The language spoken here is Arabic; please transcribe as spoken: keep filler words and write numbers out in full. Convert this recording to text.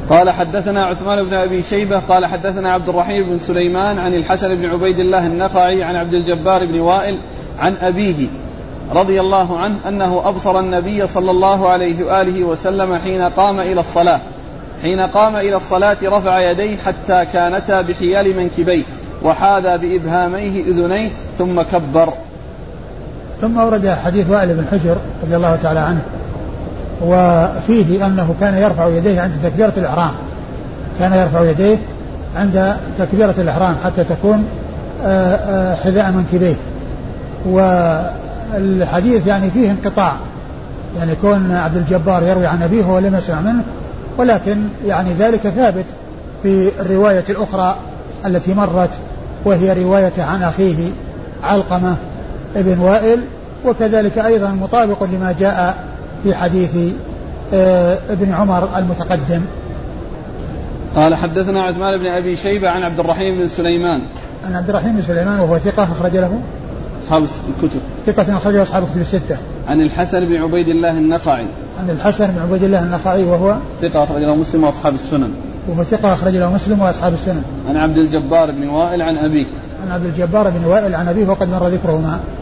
قال حدثنا عثمان بن أبي شيبة قال حدثنا عبد الرحيم بن سليمان عن الحسن بن عبيد الله النخعي عن عبد الجبار بن وائل عن أبيه رضي الله عنه أنه أبصر النبي صلى الله عليه وآله وسلم حين قام إلى الصلاة حين قام إلى الصلاة رفع يديه حتى كانتا بحيال منكبيه وحاذى بإبهاميه أذنيه ثم كبر. ثم أورد حديث وائل بن حجر رضي الله تعالى عنه وفيه أنه كان يرفع يديه عند تكبيرة الإحرام كان يرفع يديه عند تكبيرة الإحرام حتى تكون حذاء منكبيه. والحديث يعني فيه انقطاع يعني كون عبد الجبار يروي عن أبيه ولم يسمع منه ولكن يعني ذلك ثابت في الرواية الأخرى التي مرت وهي رواية عن أخيه علقمة ابن وائل وكذلك أيضا مطابق لما جاء في حديث ابن عمر المتقدم. قال حدثنا عثمان بن أبي شيبة عن عبد الرحيم بن سليمان عن عبد الرحيم بن سليمان وهو ثقة أخرج له أصحاب الكتب ثقة أخرج له أصحاب الكتب الستة. عن الحسن بن عبيد الله النخعي عن الحسن بن عبيد الله النخعي وهو ثقة أخرج له مسلم وأصحاب السنن وهو ثقة أخرج له مسلم وأصحاب السنن. عن عبد الجبار بن وائل عن أبيه عن عبد الجبار بن وائل عن أبيه وقد مر ذكرهما.